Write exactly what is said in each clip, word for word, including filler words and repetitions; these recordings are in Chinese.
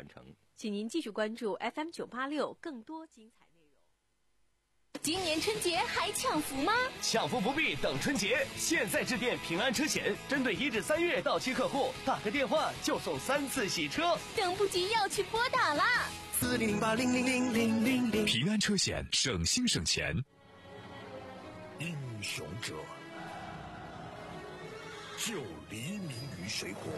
完成。 请您继续关注 F M 九八六更多精彩内容。 今年春节还抢福吗？ 抢福不必等春节，现在致电平安车险，针对一至三月到期客户，打个电话就送三次洗车。 等不及要去拨打啦！ 四零零八零零零零零零。 平安车险，省心省钱。 英雄者，就黎明于水火。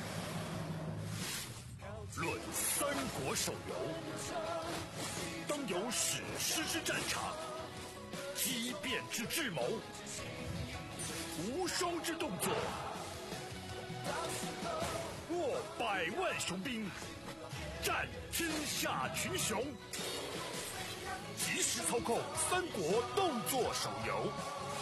论三国手游，当有史诗之战场，激变之智谋，无双之动作，握百万雄兵，战天下群雄。即时操控三国动作手游，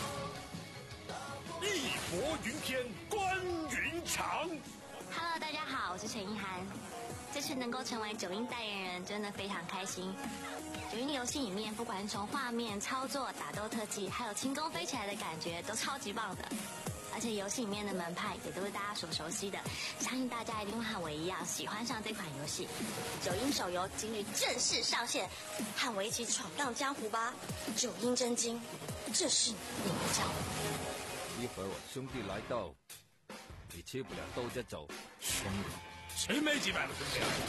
义薄云天，关云长。 Hello， 大家好，我是陈意涵。这次能够成为九阴代言人，真的非常开心。九阴游戏里面，不管是从画面、操作、打斗特技，还有轻功飞起来的感觉，都超级棒的。而且游戏里面的门派也都是大家所熟悉的，相信大家一定会和我一样喜欢上这款游戏。九阴手游今日正式上线，和我一起闯荡江湖吧！九阴真经，这是你的江湖。 一会儿我兄弟来到，你吃不了兜着走。 兄弟，谁没几百个兄弟啊？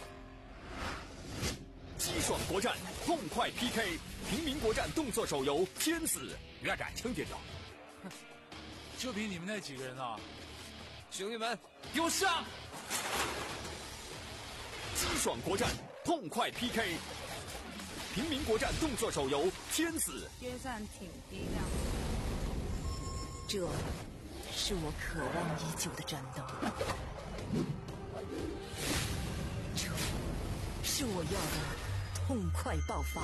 激爽国战，痛快 P K， 平民国战动作手游《天子》，越战轻点着。 就凭你们那几个人啊！ 兄弟们，给我上！ 激爽国战，痛快 P K， 平民国战动作手游《天子》。 约战挺低调。 这是我渴望已久的战斗，这是我要的痛快爆发，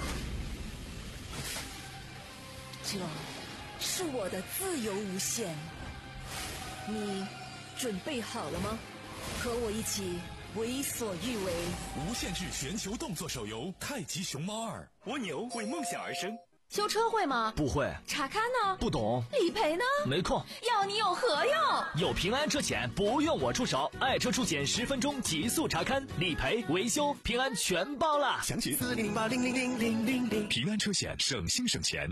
这是我的自由无限。你准备好了吗？和我一起为所欲为。 无限制全球动作手游《太极熊猫二》， 蜗牛为梦想而生。 修车会吗？ 不会。 查看呢？ 不懂。 理赔呢？ 没空。 要你有何用？ 有平安车险，不用我出手，爱车出险十分钟极速查看、理赔、维修，平安全包啦！ 详情四零零八零零零零零零。 平安车险，省心省钱。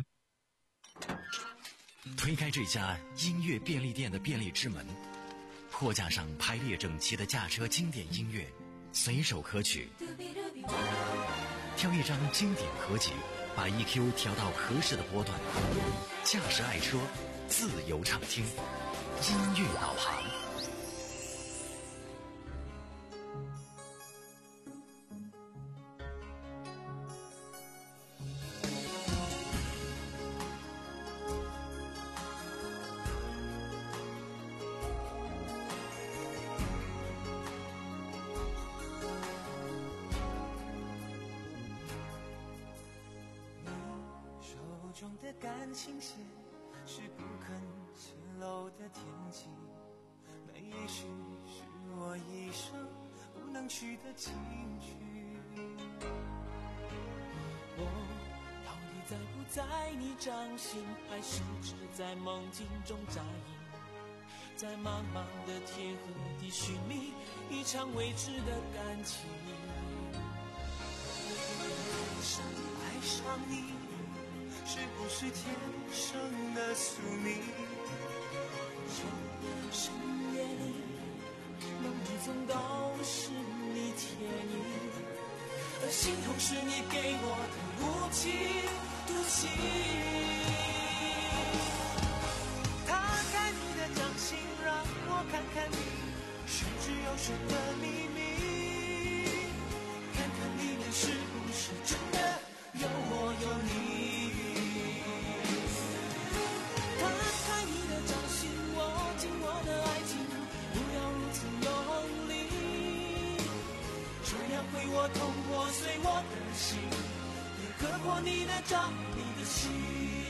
推开这家音乐便利店的便利之门，货架上排列整齐的驾车经典音乐，随手可取。挑一张经典合集，把 E Q 调到合适的波段，驾驶爱车，自由畅听，音乐导航。 中的感情线是不肯泄露的天机，那也许是我一生不能去的情绪。我到底在不在你掌心，还是只在梦境中扎营，在茫茫的天和地寻觅一场未知的感情。想爱上你是不是天生的宿命？深夜里，梦里总都是你倩影，而心痛是你给我的无情毒气。打开你的掌心，让我看看你玄之又玄的秘密，看看里面是不是真的有我有你。会我痛破碎我的心，也割破你的掌，你的心。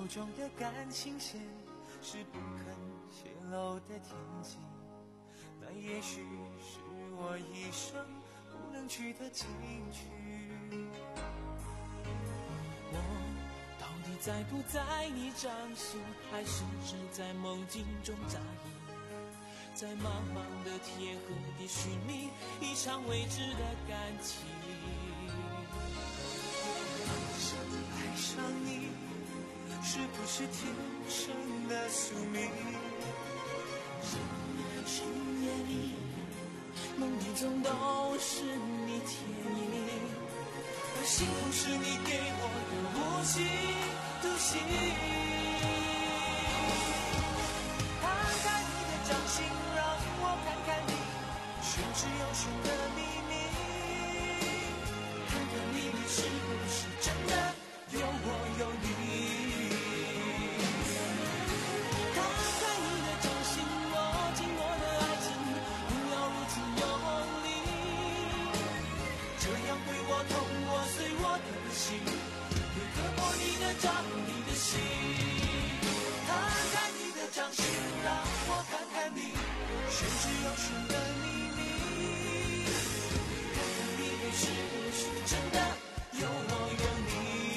中的感情线是不肯泄露的天机，那也许是我一生不能去的禁区。我到底在不在你掌心，还是只在梦境中扎营，在茫茫的天河里寻觅一场未知的感情。爱上你是不是天生的宿命？深夜里梦里总都是你倩影，而幸福是你给我的无期徒刑。摊开你的掌心，让我看看你玄之又玄的秘密，看看里面是不是真的有我有你。摊开你的掌心，握紧我的爱情，不要如此用力，这样会我痛我碎我的心，会割破你的掌你的心。摊开你的掌心，让我看看你玄之又玄的秘密，看看里面是不是真的有我有你。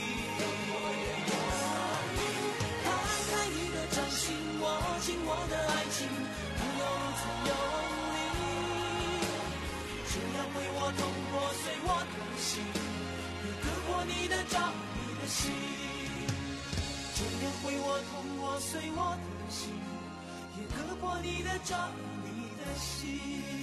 摊开你的掌心，握紧我的爱情，不要如此用力，这样会我痛破碎我的心，也割破你的掌你的心，这样会我痛破碎我的心，也割破你的掌你的心。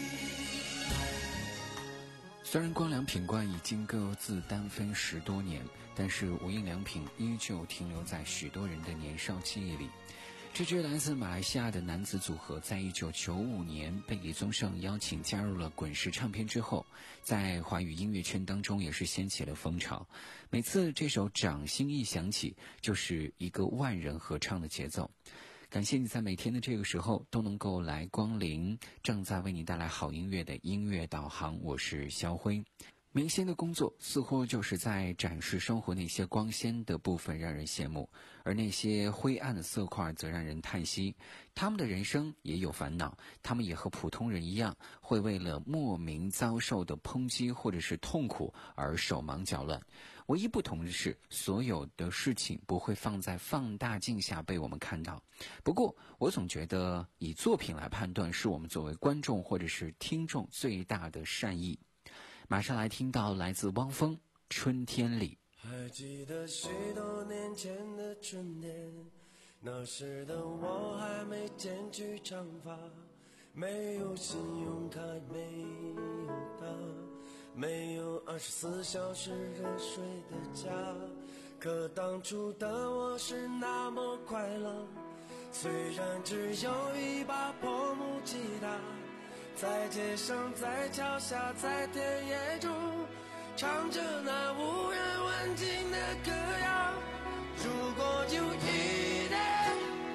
虽然光良品冠已经各自单飞十多年，但是无印良品依旧停留在许多人的年少记忆里。这支来自马来西亚的男子组合在一九九五年被李宗盛邀请加入了滚石唱片之后，在华语音乐圈当中也是掀起了风潮。每次这首《掌心》一响起，就是一个万人合唱的节奏。感谢你在每天的这个时候都能够来光临正在为你带来好音乐的音乐导航，我是肖辉。明星的工作似乎就是在展示生活那些光鲜的部分，让人羡慕，而那些灰暗的色块则让人叹息。他们的人生也有烦恼，他们也和普通人一样，会为了莫名遭受的抨击或者是痛苦而手忙脚乱。唯一不同的是，所有的事情不会放在放大镜下被我们看到。不过我总觉得以作品来判断，是我们作为观众或者是听众最大的善意。马上来听到来自汪峰《春天里》。 还记得许多年前的春天，那时的我还没剪去长发，没有信用卡，没有他，没有二十四小时热水的家。可当初的我是那么快乐，虽然只有一把破木吉他，在街上，在桥下，在田野中，唱着那无人问津的歌谣。如果有一天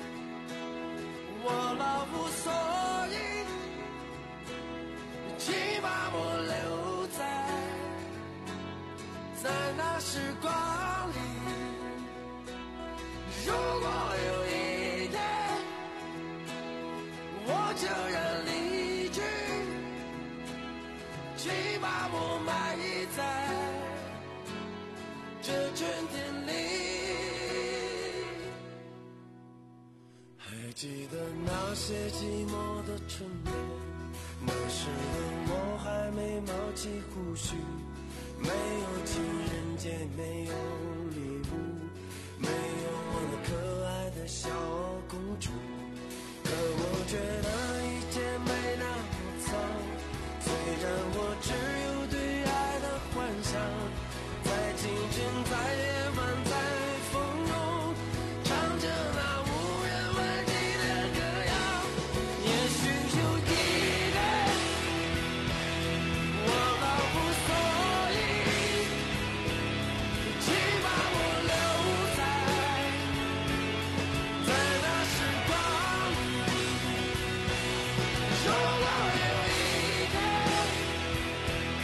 我老无所依，请把我留在在那时光里。如果有一天我就认离，请把我埋在这春天里。还记得那些寂寞的春天，那时的我还没冒起胡须，没有情人节，没有礼物，没有我那可爱的小公主。可我觉得一切没那么糟，虽然我只有对爱的幻想，在清晨，在夜晚，在风中，唱着那无人问津的歌谣。也许有一天我老无所依，请把我留在在那时光里。如果有一天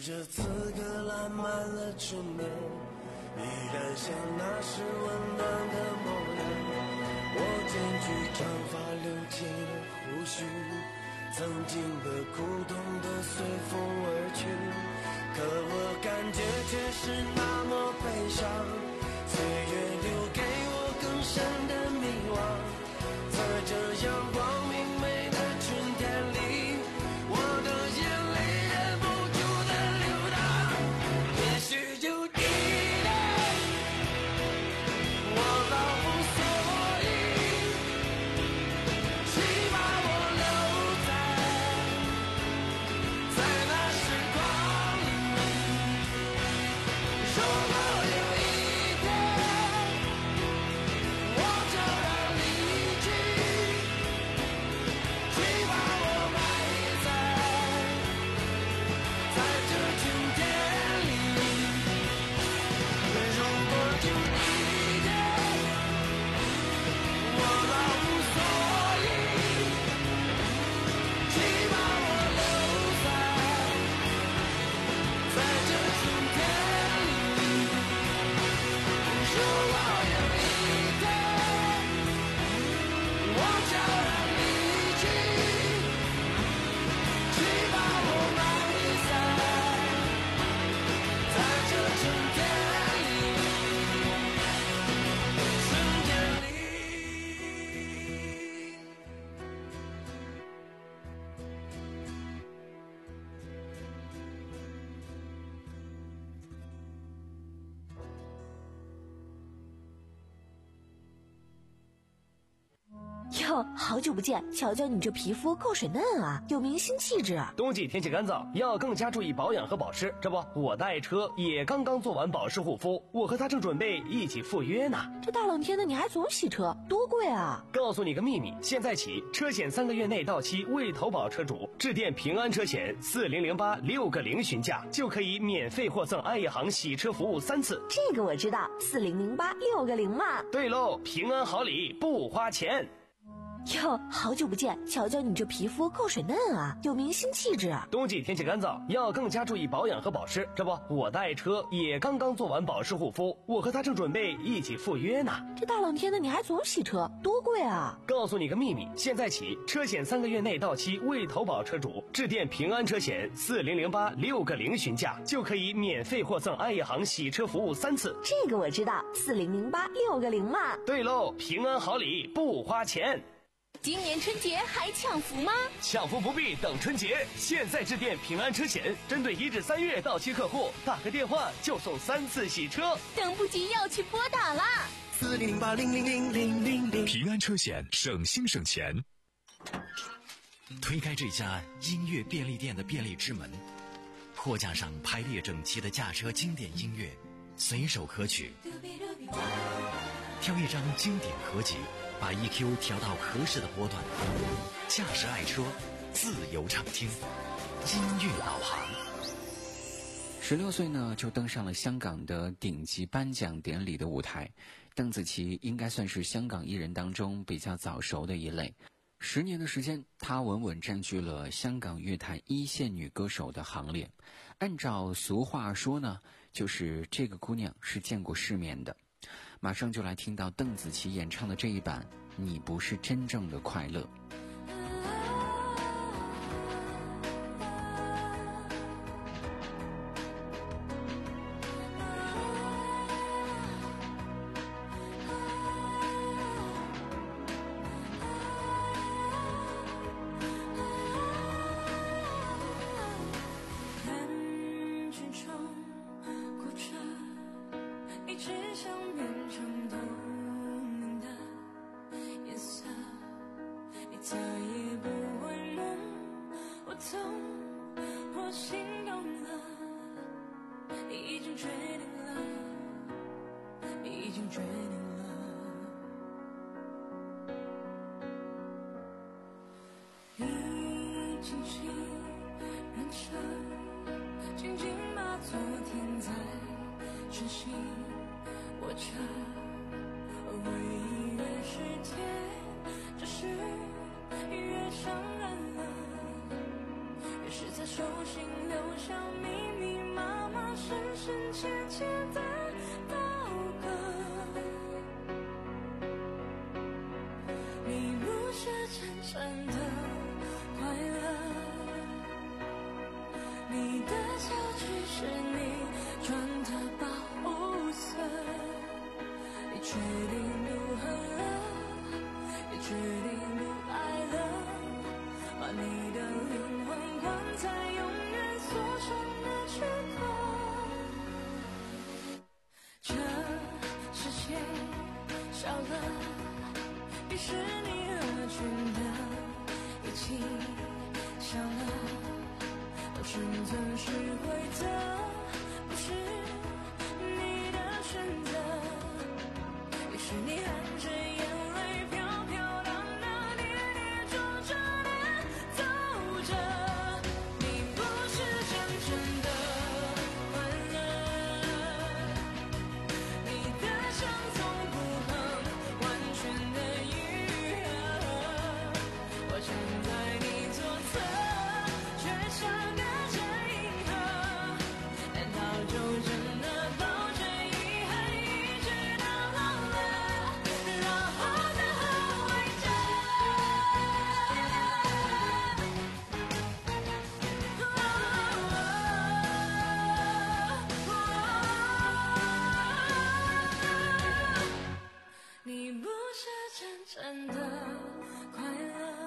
着此刻烂漫了春眠，依然像那时温暖的模样。我剪去长发留起了胡须，曾经的苦痛都随风而去，可我感觉却是那么悲伤。岁月留给我更深的迷惘，在这阳光明媚的春天里，我的眼泪忍不住的流淌。也许就记得我老无所依，请把我留在在那时光里。如果有一天我悄然离去，请把我埋在在这春天里。如果有一天我老无所依，请把我留在在这春天里。如果有一天我悄然离去，请把我埋在在这春天里，春天里。 哟，好久不见，瞧瞧你这皮肤够水嫩啊，有明星气质。 冬季天气干燥，要更加注意保养和保湿。这不，我的爱车也刚刚做完保湿护肤，我和他正准备一起赴约呢。 这大冷天的你还总洗车，多贵啊！ 告诉你个秘密，现在起车险三个月内到期未投保车主，致电平安车险四零零八六个零询价，就可以免费获赠爱业行洗车服务三次。 这个我知道，四零零八六个零嘛。 对喽，平安好礼不花钱。 哟，好久不见，瞧瞧你这皮肤够水嫩啊，有明星气质。 冬季天气干燥，要更加注意保养和保湿。这不，我的爱车也刚刚做完保湿护肤，我和他正准备一起赴约呢。 这大冷天的你还总洗车，多贵啊！ 告诉你个秘密，现在起车险三个月内到期未投保车主，致电平安车险四零零八六个零询价，就可以免费获赠爱业行洗车服务三次。 这个我知道，四零零八六个零嘛。 对喽，平安好礼不花钱。 今年春节还抢福吗？ 抢福不必等春节，现在致电平安车险，针对一至三月到期客户，打个电话就送三次洗车。 等不及要去拨打啦！ 四零零八零零零零零零。 平安车险，省心省钱。 推开这家音乐便利店的便利之门，货架上排列整齐的驾车经典音乐，随手可取。挑一张经典合集，把 E Q 调到合适的波段，驾驶爱车，自由畅听，音乐导航。 十六岁呢，就登上了香港的顶级颁奖典礼的舞台。邓紫棋应该算是香港艺人当中比较早熟的一类。十年的时间，她稳稳占据了香港乐坛一线女歌手的行列。按照俗话说呢，就是这个姑娘是见过世面的。马上就来听到邓紫棋演唱的这一版《你不是真正的快乐》。 手心留下秘密。 声切切的祷告。你不是真正的快乐，你的笑只是你穿的保护色。你决定不恨了，也决定不爱了，把你的灵魂关在永远锁上的躯壳。这世界少了迪士尼乐园的一起笑了，而生存是规则，不是你的选择。于是你含着眼泪飘飘荡荡，跌跌撞撞地走着。你不是真正的快乐，你的伤从不能完全的愈合。我站在你左侧，却像隔着银河。难道就真的抱着遗憾一直到老了，然后再后悔着？你不是真正的快乐，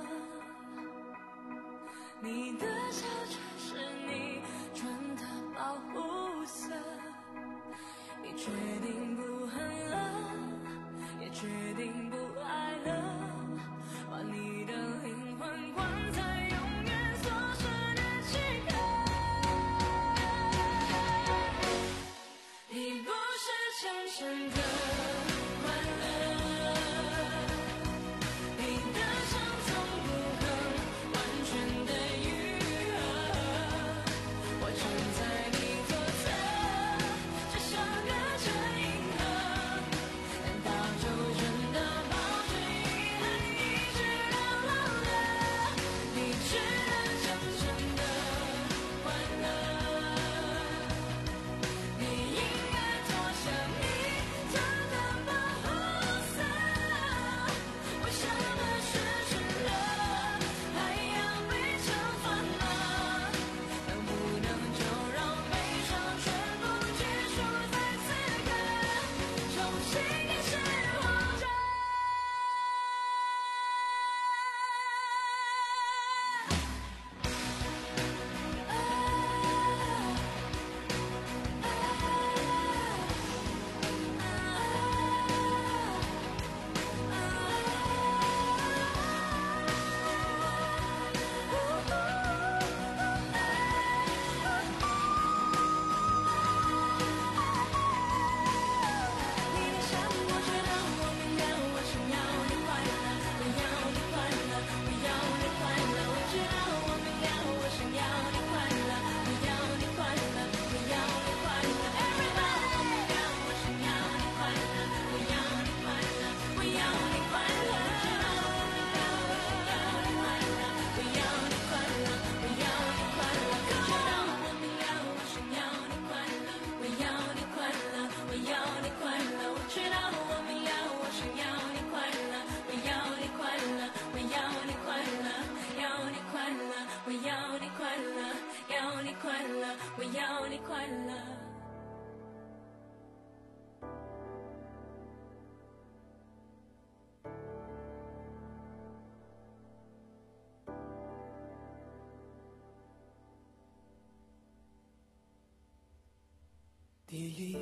你的笑却是你穿的保护色。你决定不恨了，也决定不爱了，把你的灵魂关在永远锁上的躯壳。你不是真正的快乐，你的伤从不能完全的愈合。我站在你左侧，只想隔着银河。难道就真的抱着遗憾一直到老了？你知道真正的快乐，你应该脱下你穿的保护色。为什么失去了还要被惩罚呢？能不能就让悲伤全部结束在此刻，重新开始活着？你的笑，我知道，我明了，我想要你快乐，我要你快乐，我要你快乐。我知道，我明了，我想要你快乐，我要你快乐，我要你快乐。Everybody，我明了，我想要你快乐，我要你快乐，我要你快乐。我要你快乐，我要你快乐。知道我明了，我想要你快乐，我要你快乐，我要你快乐。我知道我明了，我想要你快乐，我要你快乐，我要你快乐，要你快乐，我要你快乐，要你快乐，我要你快乐。 第一，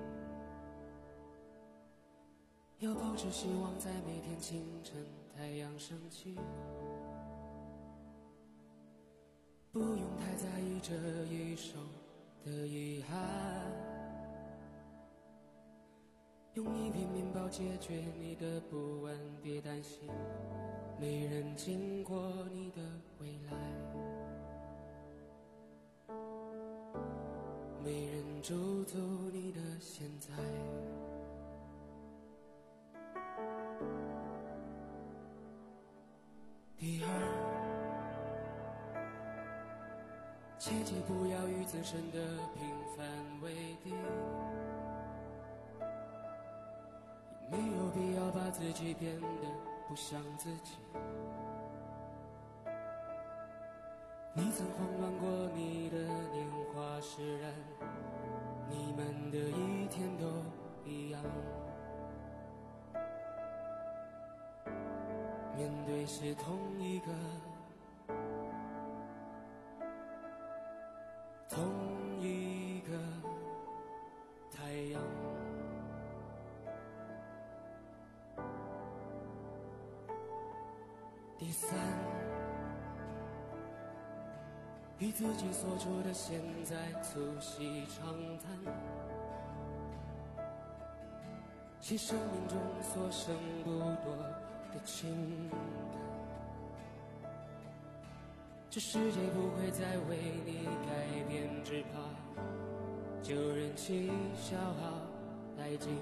要抱着希望，在每天清晨太阳升起，不用太在意这一生的遗憾，用一片面包解决你的不安，别担心，没人经过你的未来，没人周走你的现在。第二，切记不要与自生的平凡为敌，也没有必要把自己变得不像自己。你曾慌乱过你的年华释然，你们的一天都一样，面对是同一个同一个太阳。第三，与自己所处的现在促膝长谈，写生命中所剩不多的情感。这世界不会再为你改变，只怕就任其消耗殆尽，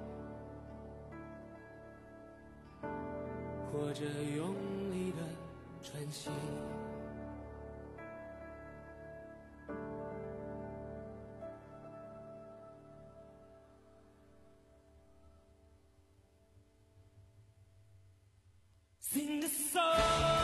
或者用力的喘息。Sing the song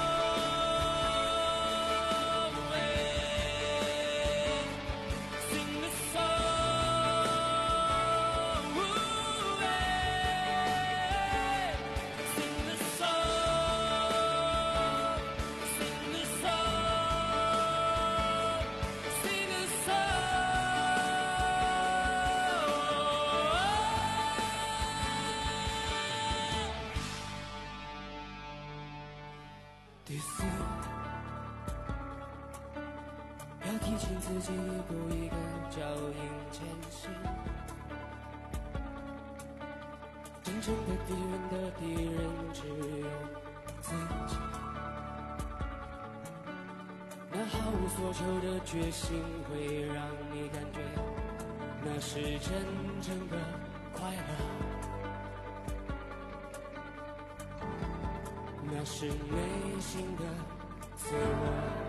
第四，要提醒自己一步一个脚印前行。真正的敌人的敌人只有自己。那毫无所求的决心会让你感觉那是真正的快乐。那是内心的自我。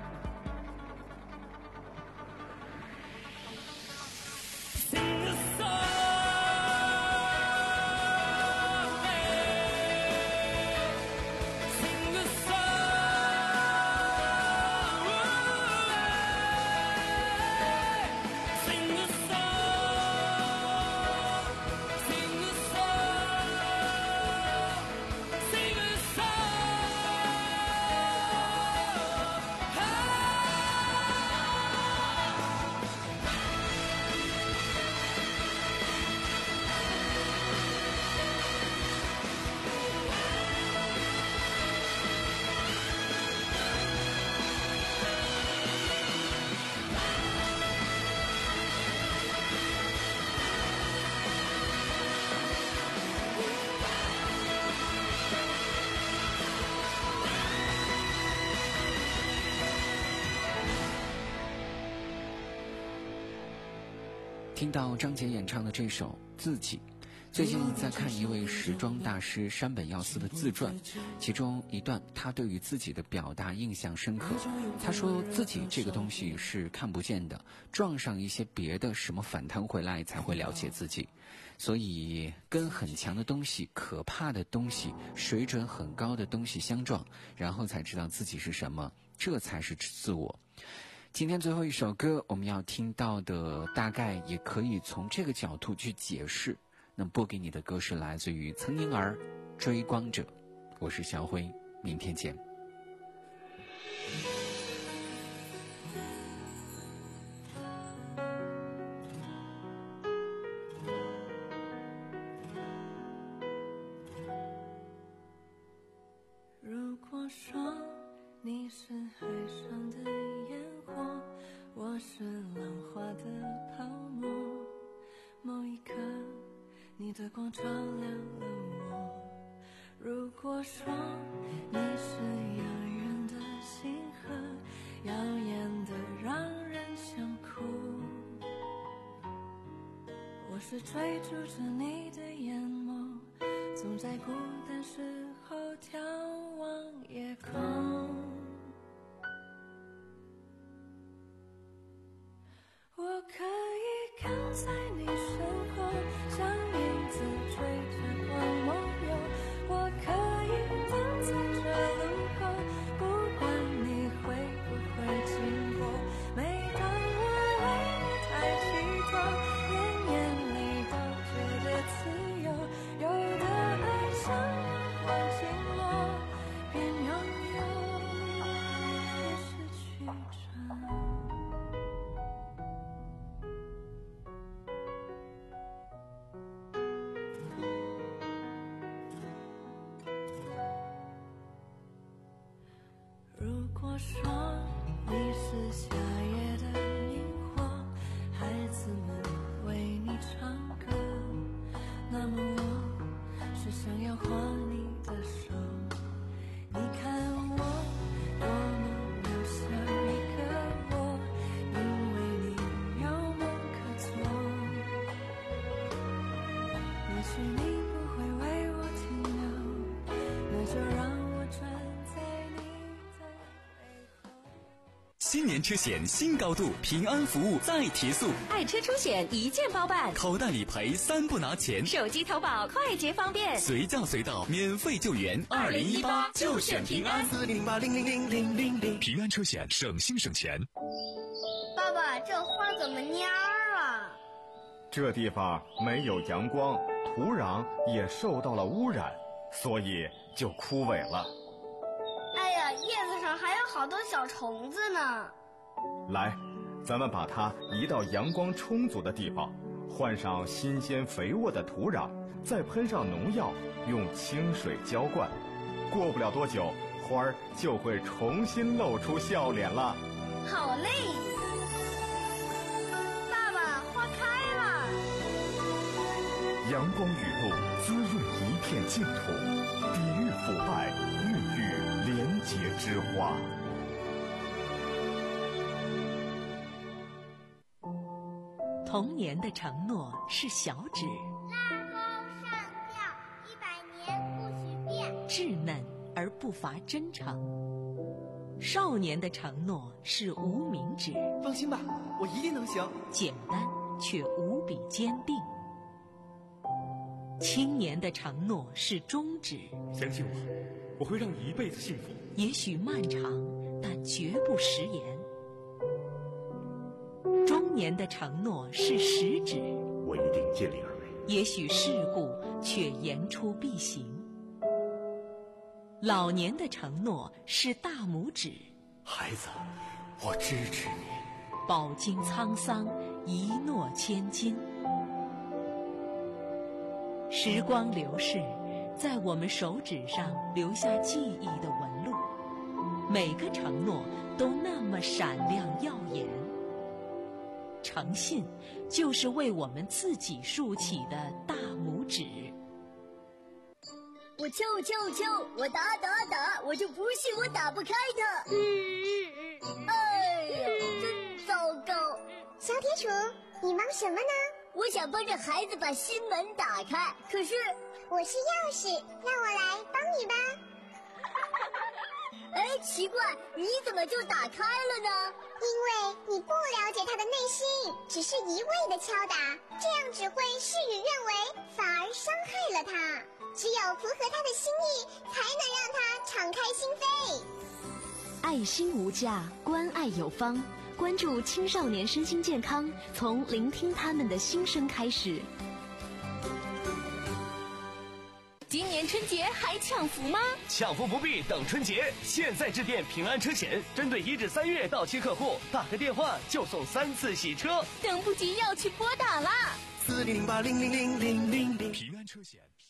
听到张杰演唱的这首《自己》，最近在看一位时装大师山本耀司的自传，其中一段他对于自己的表达印象深刻。他说自己这个东西是看不见的，撞上一些别的什么反弹回来才会了解自己。所以跟很强的东西、可怕的东西、水准很高的东西相撞，然后才知道自己是什么，这才是自我。今天最后一首歌我们要听到的大概也可以从这个角度去解释。那播给你的歌是来自于岑宁儿《追光者》。我是小辉，明天见。 如果说你是海上的烟火，我是浪花的泡沫，某一刻你的光照亮了我。如果说你是遥远的星河，耀眼的让人想哭，我是追逐着你的眼眸，总在孤单时候眺望夜空。 在你身后，像影子追着光梦游。我可以等在这路口，不管你会不会经过。每当我为你抬起头，连眼里都觉得自由。有的爱像烟火经落，边拥有边失去着。如果说你是夏夜的萤火，孩子们为你唱歌，那么我是想要画你的手。你看我多么渺小一个我，因为你有梦可做。也许你不会为我停留，那就让我站在你新年车险新高度，平安服务再提速， 爱车出险一键包办， 口袋理赔三不拿钱， 手机投保快捷方便， 随叫随到免费救援。 二零一八就选平安， 四零八零零零零零零。 平安车险，省心省钱。 爸爸，这花怎么蔫儿了？ 这地方没有阳光，土壤也受到了污染，所以就枯萎了。 哎呀，叶子上还有好多小虫子呢。 来，咱们把它移到阳光充足的地方，换上新鲜肥沃的土壤，再喷上农药，用清水浇灌。过不了多久，花儿就会重新露出笑脸了。 好嘞！爸爸，花开了。 阳光雨露滋润一片净土，抵御腐败，孕育廉洁之花。 童年的承诺是小指， 拉钩上吊，一百年不许变， 稚嫩而不乏真诚。少年的承诺是无名指， 放心吧，我一定能行。 简单却无比坚定。青年的承诺是中指， 相信我，我会让你一辈子幸福。 也许漫长，但绝不食言。中年的承诺是食指， 我一定尽力而为。 也许世故，却言出必行。老年的承诺是大拇指， 孩子，我支持你。 饱经沧桑，一诺千金。时光流逝，在我们手指上留下记忆的纹路，每个承诺都那么闪亮耀眼。诚信就是为我们自己竖起的大拇指。 我敲我敲我敲，我打打打，我就不信我打不开它。嗯，哎呀，真糟糕！ 小铁杵，你忙什么呢？ 我想帮着孩子把心门打开，可是我是钥匙，让我来帮你吧。 哎，奇怪，你怎么就打开了呢？ 因为你不了解他的内心，只是一味的敲打，这样只会事与愿违，反而伤害了他。只有符合他的心意，才能让他敞开心扉。 爱心无价，关爱有方。关注青少年身心健康，从聆听他们的心声开始。 今年春节还抢福吗？ 抢福不必等春节，现在致电平安车险，针对一至三月到期客户，打个电话就送三次洗车。 等不及要去拨打啦！ 四零零八零零零零零零。 平安车险。